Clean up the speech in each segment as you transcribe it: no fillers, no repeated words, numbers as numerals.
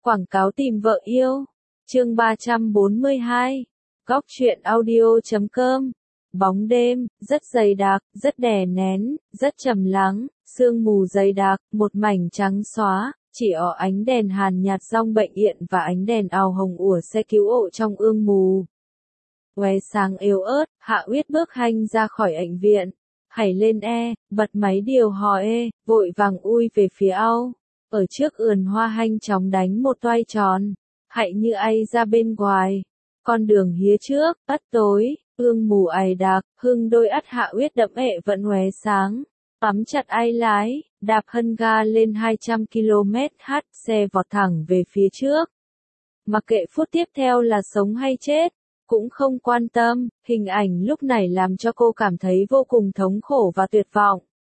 Quảng cáo tìm vợ yêu. Chương 342. Góc truyện audio.com. Bóng đêm, rất dày đặc, rất đè nén, rất trầm lắng, sương mù dày đặc, một mảnh trắng xóa, chỉ ở ánh đèn hàn nhạt dong bệnh viện và ánh đèn ào hồng của xe cứu hộ trong ương mù. Ngoe sáng yếu ớt, Hạ Uyết bước hành ra khỏi bệnh viện, hảy lên bật máy điều hòa vội vàng ui về phía ao. Ở trước ườn hoa hanh chóng đánh một toai tròn, hạy như ai ra bên ngoài. Con đường hía trước, ắt tối, ương mù ày đặc, hưng đôi ắt Hạ Uyết đẫm vẫn ngoé sáng. Bám chặt ai lái, đạp hân ga lên 200 km/h, xe vọt thẳng về phía trước. Mặc kệ phút tiếp theo là sống hay chết, cũng không quan tâm, hình ảnh lúc này làm cho cô cảm thấy vô cùng thống khổ và tuyệt vọng.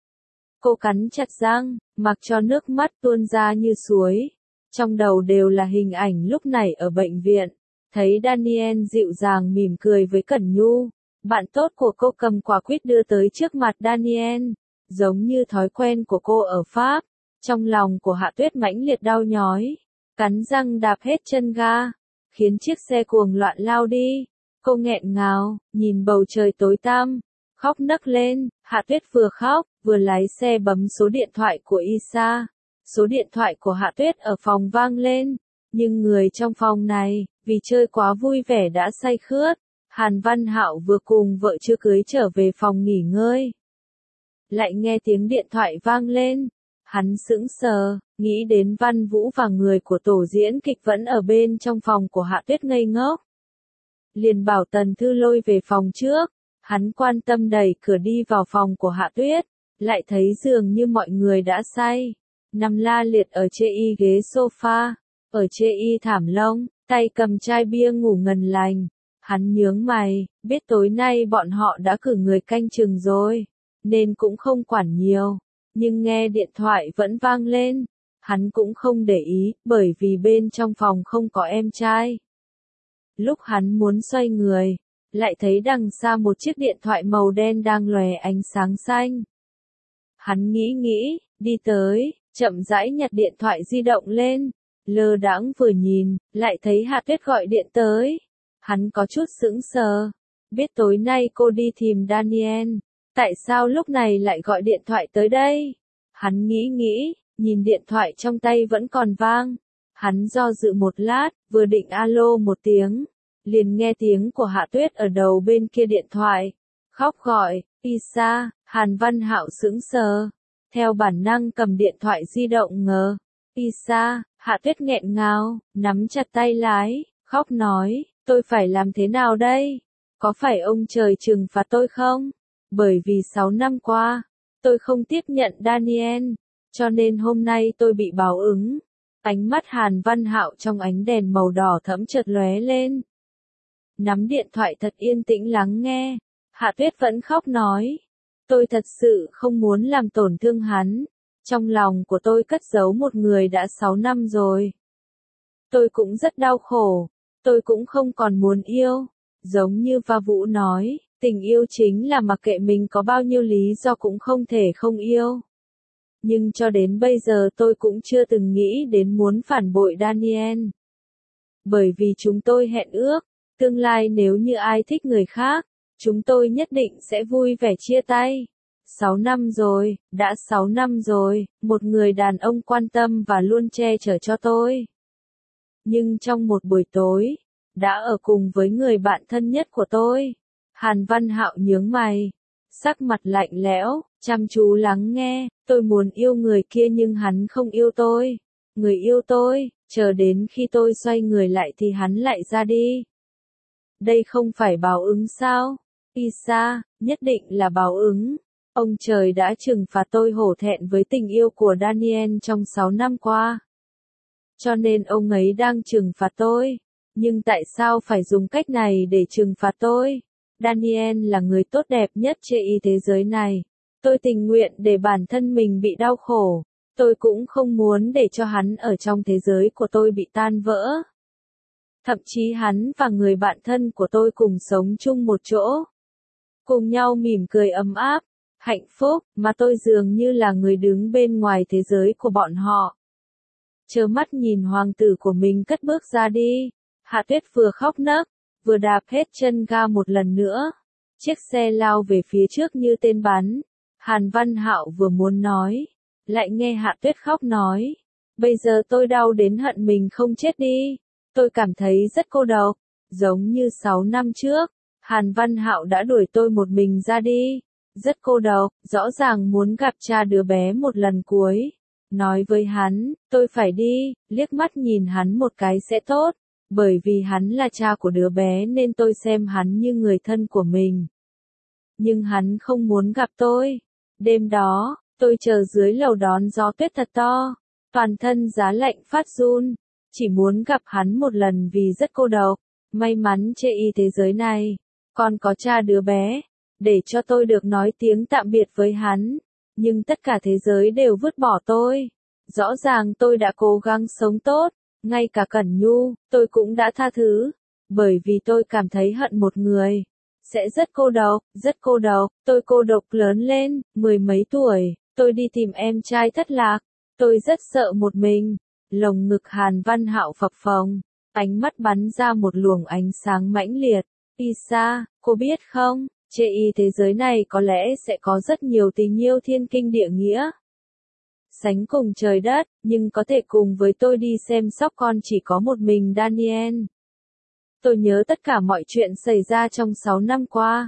Cô cắn chặt răng, mặc cho nước mắt tuôn ra như suối. Trong đầu đều là hình ảnh lúc này ở bệnh viện. Thấy Daniel dịu dàng mỉm cười với Cẩn Nhu. Bạn tốt của cô cầm quả quýt đưa tới trước mặt Daniel. Giống như thói quen của cô ở Pháp. Trong lòng của Hạ Tuyết mãnh liệt đau nhói. Cắn răng đạp hết chân ga. Khiến chiếc xe cuồng loạn lao đi. Cô nghẹn ngào, nhìn bầu trời tối tăm. Khóc nấc lên, Hạ Tuyết vừa khóc, vừa lái xe bấm số điện thoại của Isa. Số điện thoại của Hạ Tuyết ở phòng vang lên, nhưng người trong phòng này, vì chơi quá vui vẻ đã say khướt. Hàn Văn Hạo vừa cùng vợ chưa cưới trở về phòng nghỉ ngơi. Lại nghe tiếng điện thoại vang lên, hắn sững sờ, nghĩ đến Văn Vũ và người của tổ diễn kịch vẫn ở bên trong phòng của Hạ Tuyết ngây ngốc. Liền bảo Tần Thư lôi về phòng trước. Hắn quan tâm đẩy cửa đi vào phòng của Hạ Tuyết, lại thấy dường như mọi người đã say, nằm la liệt ở chê y ghế sofa, ở chê y thảm lông, tay cầm chai bia ngủ ngần lành. Hắn nhướng mày, biết tối nay bọn họ đã cử người canh chừng rồi, nên cũng không quản nhiều, nhưng nghe điện thoại vẫn vang lên, hắn cũng không để ý, bởi vì bên trong phòng không có em trai. Lúc hắn muốn xoay người, lại thấy đằng xa một chiếc điện thoại màu đen đang lòe ánh sáng xanh. Hắn nghĩ, đi tới, chậm rãi nhặt điện thoại di động lên, lơ đãng vừa nhìn, lại thấy Hạ Tuyết gọi điện tới. Hắn có chút sững sờ, biết tối nay cô đi tìm Daniel, tại sao lúc này lại gọi điện thoại tới đây? Hắn nghĩ, nhìn điện thoại trong tay vẫn còn vang. Hắn do dự một lát, vừa định alo một tiếng. Liền nghe tiếng của Hạ Tuyết ở đầu bên kia điện thoại. Khóc gọi, Isa. Hàn Văn Hạo sững sờ. Theo bản năng cầm điện thoại di động ngờ. Isa. Hạ Tuyết nghẹn ngào, nắm chặt tay lái, khóc nói, tôi phải làm thế nào đây? Có phải ông trời trừng phạt tôi không? Bởi vì 6 năm qua, tôi không tiếp nhận Daniel, cho nên hôm nay tôi bị báo ứng. Ánh mắt Hàn Văn Hạo trong ánh đèn màu đỏ thẫm chợt lóe lên. Nắm điện thoại thật yên tĩnh lắng nghe, Hạ Tuyết vẫn khóc nói, tôi thật sự không muốn làm tổn thương hắn, trong lòng của tôi cất giấu một người đã 6 năm rồi. Tôi cũng rất đau khổ, tôi cũng không còn muốn yêu, giống như Va Vũ nói, tình yêu chính là mặc kệ mình có bao nhiêu lý do cũng không thể không yêu. Nhưng cho đến bây giờ tôi cũng chưa từng nghĩ đến muốn phản bội Daniel. Bởi vì chúng tôi hẹn ước, tương lai nếu như ai thích người khác, chúng tôi nhất định sẽ vui vẻ chia tay. 6 năm rồi, đã 6 năm rồi, một người đàn ông quan tâm và luôn che chở cho tôi. Nhưng trong một buổi tối, đã ở cùng với người bạn thân nhất của tôi. Hàn Văn Hạo nhướng mày, sắc mặt lạnh lẽo, chăm chú lắng nghe, tôi muốn yêu người kia nhưng hắn không yêu tôi. Người yêu tôi, chờ đến khi tôi xoay người lại thì hắn lại ra đi. Đây không phải báo ứng sao? Isa, nhất định là báo ứng. Ông trời đã trừng phạt tôi hổ thẹn với tình yêu của Daniel trong 6 năm qua. Cho nên ông ấy đang trừng phạt tôi. Nhưng tại sao phải dùng cách này để trừng phạt tôi? Daniel là người tốt đẹp nhất trên thế giới này. Tôi tình nguyện để bản thân mình bị đau khổ. Tôi cũng không muốn để cho hắn ở trong thế giới của tôi bị tan vỡ. Thậm chí hắn và người bạn thân của tôi cùng sống chung một chỗ. Cùng nhau mỉm cười ấm áp, hạnh phúc, mà tôi dường như là người đứng bên ngoài thế giới của bọn họ. trơ mắt nhìn hoàng tử của mình cất bước ra đi. Hạ Tuyết vừa khóc nấc, vừa đạp hết chân ga một lần nữa. Chiếc xe lao về phía trước như tên bắn. Hàn Văn Hạo vừa muốn nói, lại nghe Hạ Tuyết khóc nói. Bây giờ tôi đau đến hận mình không chết đi. Tôi cảm thấy rất cô độc. Giống như 6 năm trước, Hàn Văn Hạo đã đuổi tôi một mình ra đi. Rất cô độc, rõ ràng muốn gặp cha đứa bé một lần cuối. Nói với hắn, tôi phải đi, liếc mắt nhìn hắn một cái sẽ tốt. Bởi vì hắn là cha của đứa bé nên tôi xem hắn như người thân của mình. Nhưng hắn không muốn gặp tôi. Đêm đó, tôi chờ dưới lầu đón gió tuyết thật to. Toàn thân giá lạnh phát run. Chỉ muốn gặp hắn một lần vì rất cô độc. May mắn trên thế giới này, còn có cha đứa bé. Để cho tôi được nói tiếng tạm biệt với hắn. Nhưng tất cả thế giới đều vứt bỏ tôi. Rõ ràng tôi đã cố gắng sống tốt. Ngay cả Cẩn Nhu, tôi cũng đã tha thứ. Bởi vì tôi cảm thấy hận một người. Sẽ rất cô độc, rất cô độc. Tôi cô độc lớn lên, 10 mấy tuổi. Tôi đi tìm em trai thất lạc. Tôi rất sợ một mình. Lồng ngực Hàn Văn Hạo phập phồng. Ánh mắt bắn ra một luồng ánh sáng mãnh liệt. Isa, cô biết không? Trên thế giới này có lẽ sẽ có rất nhiều tình yêu thiên kinh địa nghĩa. Sánh cùng trời đất, nhưng có thể cùng với tôi đi xem sóc con chỉ có một mình Daniel. Tôi nhớ tất cả mọi chuyện xảy ra trong 6 năm qua.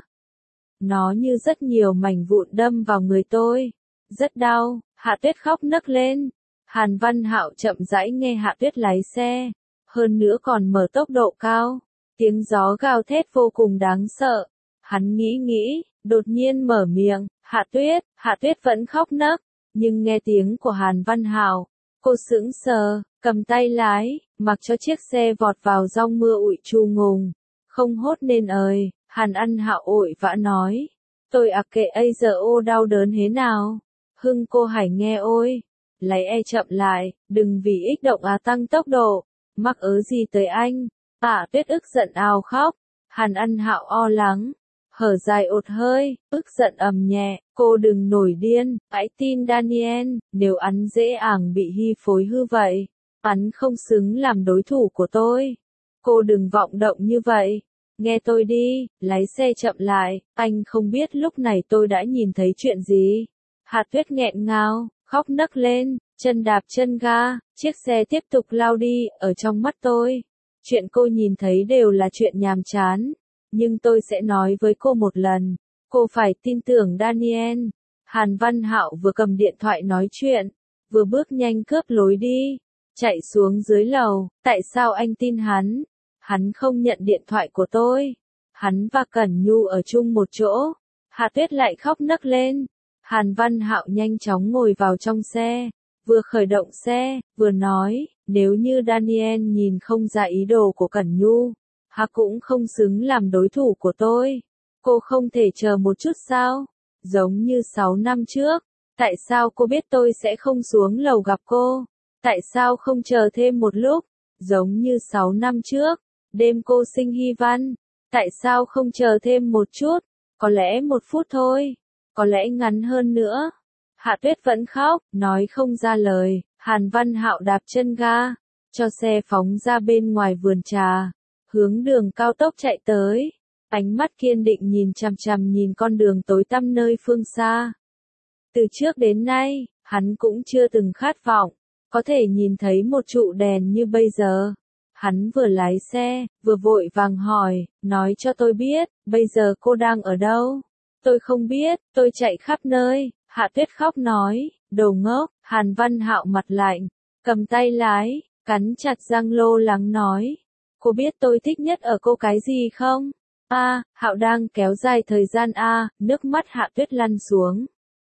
Nó như rất nhiều mảnh vụn đâm vào người tôi. Rất đau, Hạ Tuyết khóc nấc lên. Hàn Văn Hạo chậm rãi nghe Hạ Tuyết lái xe. Hơn nữa còn mở tốc độ cao. Tiếng gió gào thét vô cùng đáng sợ. Hắn nghĩ, đột nhiên mở miệng, Hạ Tuyết vẫn khóc nấc. Nhưng nghe tiếng của Hàn Văn Hạo, cô sững sờ, cầm tay lái, mặc cho chiếc xe vọt vào giông mưa ụi trù ngùng. Không hốt nên ơi, Hàn Văn Hạo ội vã nói. Tôi kệ ấy giờ ô đau đớn thế nào. Hưng cô hãy nghe ôi. Lấy chậm lại, đừng vì ích động tăng tốc độ. Mắc gì tới anh. Tuyết ức giận ào khóc. Hàn Văn Hạo o lắng. Hở dài ột hơi, ức giận ầm nhẹ, cô đừng nổi điên, hãy tin Daniel, nếu hắn dễ dàng bị hy phối hư vậy, hắn không xứng làm đối thủ của tôi. Cô đừng vọng động như vậy, nghe tôi đi, lái xe chậm lại, anh không biết lúc này tôi đã nhìn thấy chuyện gì. Hạ Tuyết nghẹn ngào, khóc nấc lên, chân đạp chân ga, chiếc xe tiếp tục lao đi, ở trong mắt tôi. Chuyện cô nhìn thấy đều là chuyện nhàm chán. Nhưng tôi sẽ nói với cô một lần, cô phải tin tưởng Daniel. Hàn Văn Hạo vừa cầm điện thoại nói chuyện, vừa bước nhanh cướp lối đi, chạy xuống dưới lầu. Tại sao anh tin hắn? Hắn không nhận điện thoại của tôi. Hắn và Cẩn Nhu ở chung một chỗ. Hạ Tuyết lại khóc nấc lên. Hàn Văn Hạo nhanh chóng ngồi vào trong xe, vừa khởi động xe, vừa nói, nếu như Daniel nhìn không ra ý đồ của Cẩn Nhu, hắn cũng không xứng làm đối thủ của tôi. Cô không thể chờ một chút sao? Giống như 6 năm trước. Tại sao cô biết tôi sẽ không xuống lầu gặp cô? Tại sao không chờ thêm một lúc? Giống như 6 năm trước. Đêm cô sinh Hy Văn. Tại sao không chờ thêm một chút? Có lẽ 1 phút thôi. Có lẽ ngắn hơn nữa. Hạ Tuyết vẫn khóc, nói không ra lời. Hàn Văn Hạo đạp chân ga, cho xe phóng ra bên ngoài vườn trà. Hướng đường cao tốc chạy tới, ánh mắt kiên định nhìn chằm chằm nhìn con đường tối tăm nơi phương xa. Từ trước đến nay, hắn cũng chưa từng khát vọng, có thể nhìn thấy một trụ đèn như bây giờ. Hắn vừa lái xe, vừa vội vàng hỏi, nói cho tôi biết, bây giờ cô đang ở đâu? Tôi không biết, tôi chạy khắp nơi. Hạ Tuyết khóc nói, đồ ngốc. Hàn Văn Hạo mặt lạnh, cầm tay lái, cắn chặt răng lô lắng nói. Cô biết tôi thích nhất ở cô cái gì không? Hạo đang kéo dài thời gian nước mắt Hạ Tuyết lăn xuống.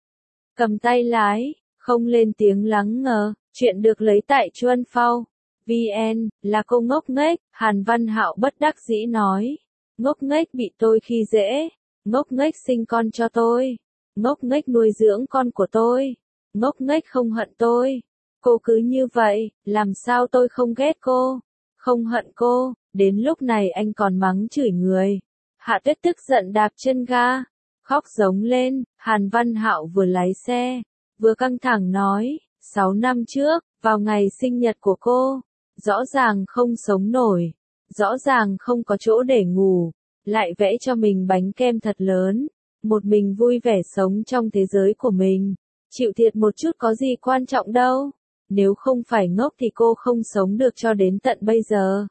Cầm tay lái, không lên tiếng lắng ngờ, chuyện được lấy tại Chuan Phao. VN, là cô ngốc nghếch, Hàn Văn Hạo bất đắc dĩ nói. Ngốc nghếch bị tôi khi dễ, ngốc nghếch sinh con cho tôi, ngốc nghếch nuôi dưỡng con của tôi, ngốc nghếch không hận tôi. Cô cứ như vậy, làm sao tôi không ghét cô? Không hận cô, đến lúc này anh còn mắng chửi người. Hạ Tuyết tức giận đạp chân ga, khóc giống lên. Hàn Văn Hạo vừa lái xe, vừa căng thẳng nói, 6 năm trước, Vào ngày sinh nhật của cô, rõ ràng không sống nổi, rõ ràng không có chỗ để ngủ, lại vẽ cho mình bánh kem thật lớn, một mình vui vẻ sống trong thế giới của mình. Chịu thiệt một chút có gì quan trọng đâu. Nếu không phải ngốc thì cô không sống được cho đến tận bây giờ.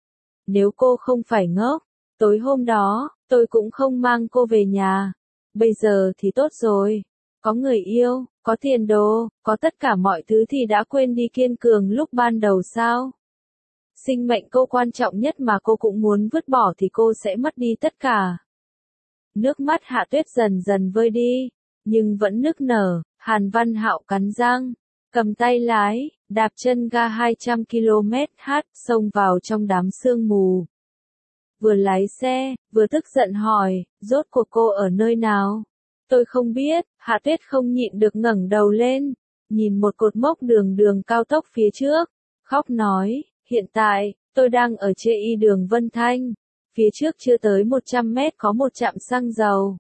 Nếu cô không phải ngốc, tối hôm đó, tôi cũng không mang cô về nhà. Bây giờ thì tốt rồi. Có người yêu, có tiền đồ, có tất cả mọi thứ thì đã quên đi kiên cường lúc ban đầu sao? Sinh mệnh cô quan trọng nhất mà cô cũng muốn vứt bỏ thì cô sẽ mất đi tất cả. Nước mắt Hạ Tuyết dần dần vơi đi, nhưng vẫn nức nở. Hàn Văn Hạo cắn răng, cầm tay lái, đạp chân ga 200 km/h, xông vào trong đám sương mù. Vừa lái xe, vừa tức giận hỏi, rốt cuộc cô ở nơi nào? Tôi không biết. Hạ Tuyết không nhịn được ngẩng đầu lên, nhìn một cột mốc đường cao tốc phía trước, khóc nói, hiện tại, tôi đang ở chê đường Vân Thanh. Phía trước chưa tới 100 mét có một trạm xăng dầu.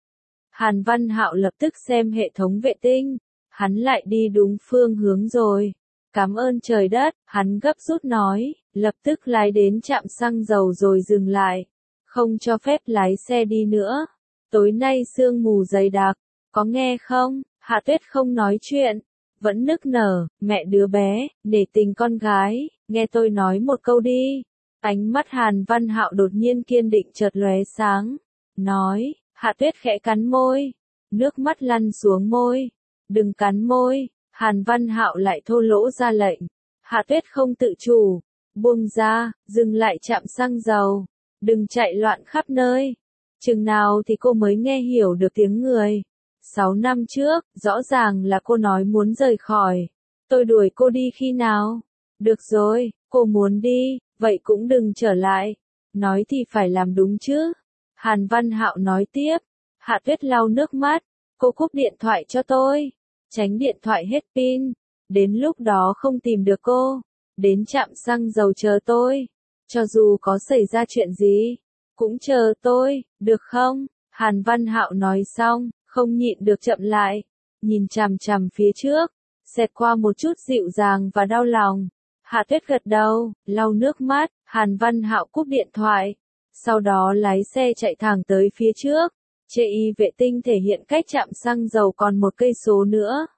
Hàn Văn Hạo lập tức xem hệ thống vệ tinh, hắn lại đi đúng phương hướng rồi. Cảm ơn trời đất, hắn gấp rút nói, lập tức lái đến trạm xăng dầu rồi dừng lại, không cho phép lái xe đi nữa. Tối nay sương mù dày đặc, có nghe không? Hạ Tuyết không nói chuyện, vẫn nức nở, mẹ đứa bé, nể tình con gái, nghe tôi nói một câu đi. Ánh mắt Hàn Văn Hạo đột nhiên kiên định chợt lóe sáng, nói. Hạ Tuyết khẽ cắn môi, nước mắt lăn xuống môi. Đừng cắn môi. Hàn Văn Hạo lại thô lỗ ra lệnh. Hạ Tuyết không tự chủ, buông ra, dừng lại chạm xăng dầu. Đừng chạy loạn khắp nơi. Chừng nào thì cô mới nghe hiểu được tiếng người. 6 năm trước, rõ ràng là cô nói muốn rời khỏi. Tôi đuổi cô đi khi nào? Được rồi, cô muốn đi, vậy cũng đừng trở lại. Nói thì phải làm đúng chứ. Hàn Văn Hạo nói tiếp. Hạ Tuyết lau nước mắt. Cô cúp điện thoại cho tôi. Tránh điện thoại hết pin. Đến lúc đó không tìm được cô. Đến trạm xăng dầu chờ tôi. Cho dù có xảy ra chuyện gì, cũng chờ tôi, được không? Hàn Văn Hạo nói xong, không nhịn được chậm lại. Nhìn chằm chằm phía trước. Xẹt qua một chút dịu dàng và đau lòng. Hạ Tuyết gật đầu, lau nước mắt. Hàn Văn Hạo cúp điện thoại. Sau đó lái xe chạy thẳng tới phía trước. Chê vệ tinh thể hiện cách trạm xăng dầu còn 1 cây số nữa.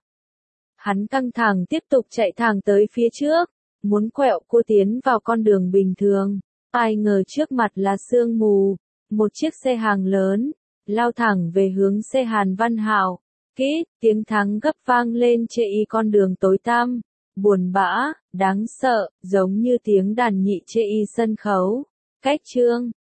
Hắn căng thẳng tiếp tục chạy thẳng tới phía trước, muốn quẹo cô tiến vào con đường bình thường. Ai ngờ trước mặt là sương mù, một chiếc xe hàng lớn, lao thẳng về hướng xe Hàn Văn Hạo. Kít, tiếng thắng gấp vang lên chê con đường tối tăm, buồn bã, đáng sợ, giống như tiếng đàn nhị chê sân khấu. Cách chương